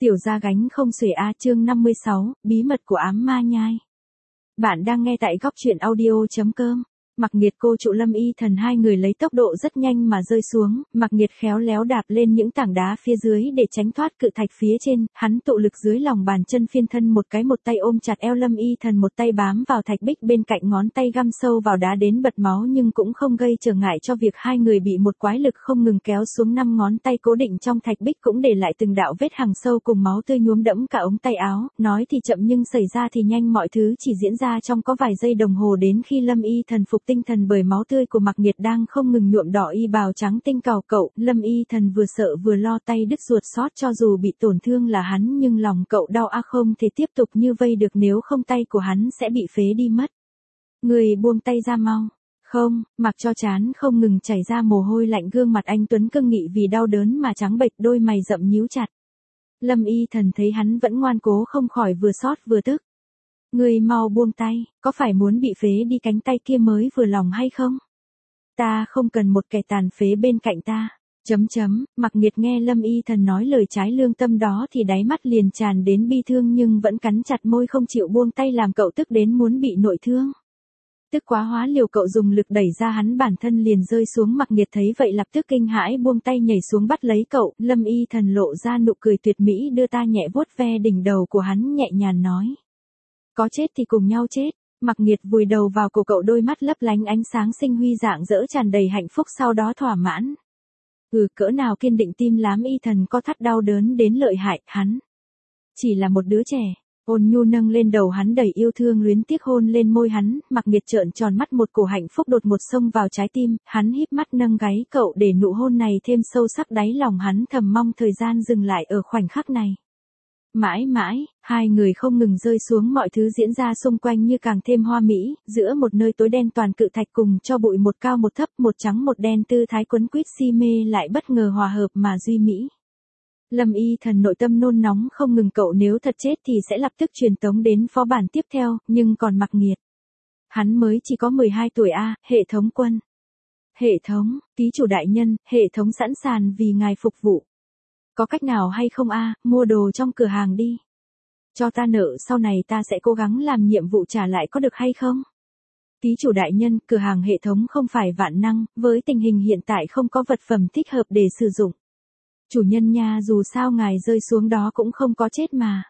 Tiểu gia gánh không xuể a chương 56, bí mật của ám ma nhai. Bạn đang nghe tại góc truyện audio.com. Mạc Nghiệt cô trụ Lâm Y Thần hai người lấy tốc độ rất nhanh mà rơi xuống, Mạc Nghiệt khéo léo đạp lên những tảng đá phía dưới để tránh thoát cự thạch phía trên, hắn tụ lực dưới lòng bàn chân phiên thân một tay ôm chặt eo Lâm Y Thần một tay bám vào thạch bích bên cạnh ngón tay găm sâu vào đá đến bật máu nhưng cũng không gây trở ngại cho việc hai người bị một quái lực không ngừng kéo xuống 5 ngón tay cố định trong thạch bích cũng để lại từng đạo vết hằn sâu cùng máu tươi nhuốm đẫm cả ống tay áo, nói thì chậm nhưng xảy ra thì nhanh mọi thứ chỉ diễn ra trong có vài giây đồng hồ đến khi Lâm Y Thần phục tinh thần bởi máu tươi của Mạc Nghiệt đang không ngừng nhuộm đỏ y bào trắng tinh cào cậu, Lâm Y Thần vừa sợ vừa lo tay đứt ruột xót cho dù bị tổn thương là hắn nhưng lòng cậu đau không thể tiếp tục như vây được nếu không tay của hắn sẽ bị phế đi mất. Người buông tay ra mau. Không, mặc cho chán không ngừng chảy ra mồ hôi lạnh gương mặt anh Tuấn cương nghị vì đau đớn mà trắng bệch đôi mày rậm nhíu chặt. Lâm Y Thần thấy hắn vẫn ngoan cố không khỏi vừa xót vừa tức. Người mau buông tay, có phải muốn bị phế đi cánh tay kia mới vừa lòng hay không? Ta không cần một kẻ tàn phế bên cạnh ta. Mạc Nghiệt nghe Lâm Y Thần nói lời trái lương tâm đó thì đáy mắt liền tràn đến bi thương nhưng vẫn cắn chặt môi không chịu buông tay làm cậu tức đến muốn bị nội thương. Tức quá hóa liều cậu dùng lực đẩy ra hắn bản thân liền rơi xuống. Mạc Nghiệt thấy vậy lập tức kinh hãi buông tay nhảy xuống bắt lấy cậu, Lâm Y Thần lộ ra nụ cười tuyệt mỹ đưa ta nhẹ vuốt ve đỉnh đầu của hắn nhẹ nhàng nói. Có chết thì cùng nhau chết. Mạc Nghiệt vùi đầu vào cổ cậu đôi mắt lấp lánh ánh sáng sinh huy rạng rỡ tràn đầy hạnh phúc sau đó thỏa mãn. Cỡ nào kiên định tim lám Y Thần có thắt đau đớn đến lợi hại, hắn chỉ là một đứa trẻ. Ôn nhu nâng lên đầu hắn đầy yêu thương luyến tiếc hôn lên môi hắn, Mạc Nghiệt trợn tròn mắt một cổ hạnh phúc đột một xông vào trái tim, hắn híp mắt nâng gáy cậu để nụ hôn này thêm sâu sắc đáy lòng hắn thầm mong thời gian dừng lại ở khoảnh khắc này. Mãi mãi, hai người không ngừng rơi xuống mọi thứ diễn ra xung quanh như càng thêm hoa mỹ, giữa một nơi tối đen toàn cự thạch cùng cho bụi một cao một thấp một trắng một đen tư thái quấn quýt si mê lại bất ngờ hòa hợp mà duy mỹ. Lâm Y Thần nội tâm nôn nóng không ngừng cậu nếu thật chết thì sẽ lập tức truyền tống đến phó bản tiếp theo, nhưng còn Mạc Nghiệt. Hắn mới chỉ có 12 tuổi hệ thống quân. Hệ thống, ký chủ đại nhân, hệ thống sẵn sàng vì ngài phục vụ. Có cách nào hay không mua đồ trong cửa hàng đi. Cho ta nợ sau này ta sẽ cố gắng làm nhiệm vụ trả lại có được hay không? Ký chủ đại nhân, cửa hàng hệ thống không phải vạn năng, với tình hình hiện tại không có vật phẩm thích hợp để sử dụng. Chủ nhân nha dù sao ngài rơi xuống đó cũng không có chết mà.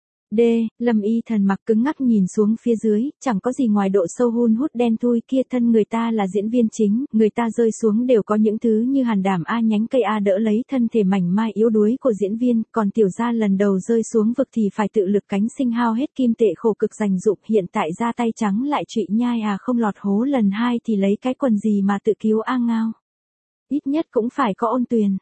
Lâm Y Thần mặc cứng ngắc nhìn xuống phía dưới, chẳng có gì ngoài độ sâu hun hút đen thui kia thân người ta là diễn viên chính, người ta rơi xuống đều có những thứ như hàn đảm nhánh cây đỡ lấy thân thể mảnh mai yếu đuối của diễn viên, còn tiểu gia lần đầu rơi xuống vực thì phải tự lực cánh sinh hao hết kim tệ khổ cực dành dụm hiện tại ra tay trắng lại trụy nhai không lọt hố lần 2 thì lấy cái quần gì mà tự cứu ngao. Ít nhất cũng phải có ôn tuyền.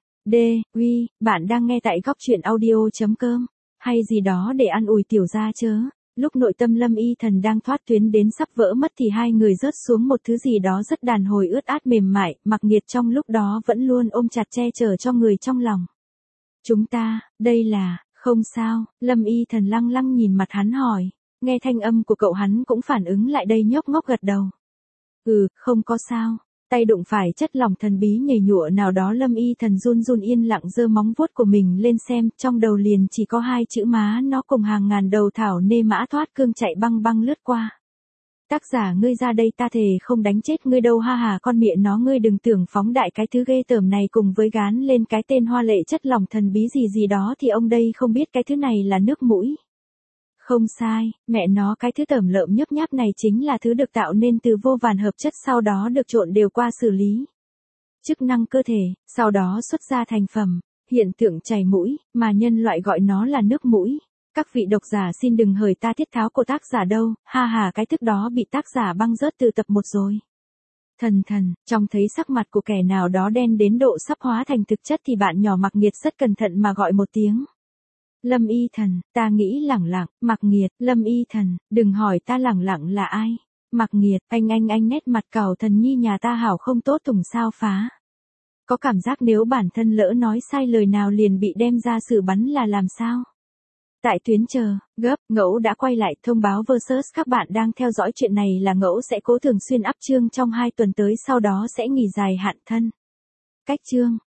Bạn đang nghe tại góc truyện audio.com. Hay gì đó để an ủi tiểu gia chớ. Lúc nội tâm Lâm Y Thần đang thoát tuyến đến sắp vỡ mất thì hai người rớt xuống một thứ gì đó rất đàn hồi ướt át mềm mại, Mạc Nghiệt trong lúc đó vẫn luôn ôm chặt che chở cho người trong lòng. Chúng ta, đây là, không sao, Lâm Y Thần lăng lăng nhìn mặt hắn hỏi. Nghe thanh âm của cậu hắn cũng phản ứng lại đây nhóc ngốc gật đầu. Không có sao. Tay đụng phải chất lỏng thần bí nhầy nhụa nào đó Lâm Y Thần run run yên lặng giơ móng vuốt của mình lên xem, trong đầu liền chỉ có 2 chữ má nó cùng hàng ngàn đầu thảo nê mã thoát cương chạy băng băng lướt qua. Tác giả ngươi ra đây ta thề không đánh chết ngươi đâu con mẹ nó ngươi đừng tưởng phóng đại cái thứ ghê tởm này cùng với gán lên cái tên hoa lệ chất lỏng thần bí gì đó thì ông đây không biết cái thứ này là nước mũi. Không sai, mẹ nó cái thứ tởm lợm nhấp nháp này chính là thứ được tạo nên từ vô vàn hợp chất sau đó được trộn đều qua xử lý chức năng cơ thể, sau đó xuất ra thành phẩm, hiện tượng chảy mũi, mà nhân loại gọi nó là nước mũi. Các vị độc giả xin đừng hời ta tiết tháo của tác giả đâu, cái thức đó bị tác giả băng rớt từ tập 1 rồi. Trong thấy sắc mặt của kẻ nào đó đen đến độ sắp hóa thành thực chất thì bạn nhỏ Mạc Nghiệt rất cẩn thận mà gọi một tiếng. Lâm Y Thần, ta nghĩ lẳng lặng, Mạc Nghiệt, Lâm Y Thần, đừng hỏi ta lẳng lặng là ai. Mạc Nghiệt, anh nét mặt cào thần nhi nhà ta hảo không tốt tùng sao phá. Có cảm giác nếu bản thân lỡ nói sai lời nào liền bị đem ra xử bắn là làm sao? Tại tuyến chờ, Ngẫu đã quay lại thông báo versus các bạn đang theo dõi chuyện này là Ngẫu sẽ cố thường xuyên up chương trong 2 tuần tới sau đó sẽ nghỉ dài hạn thân. Cách chương.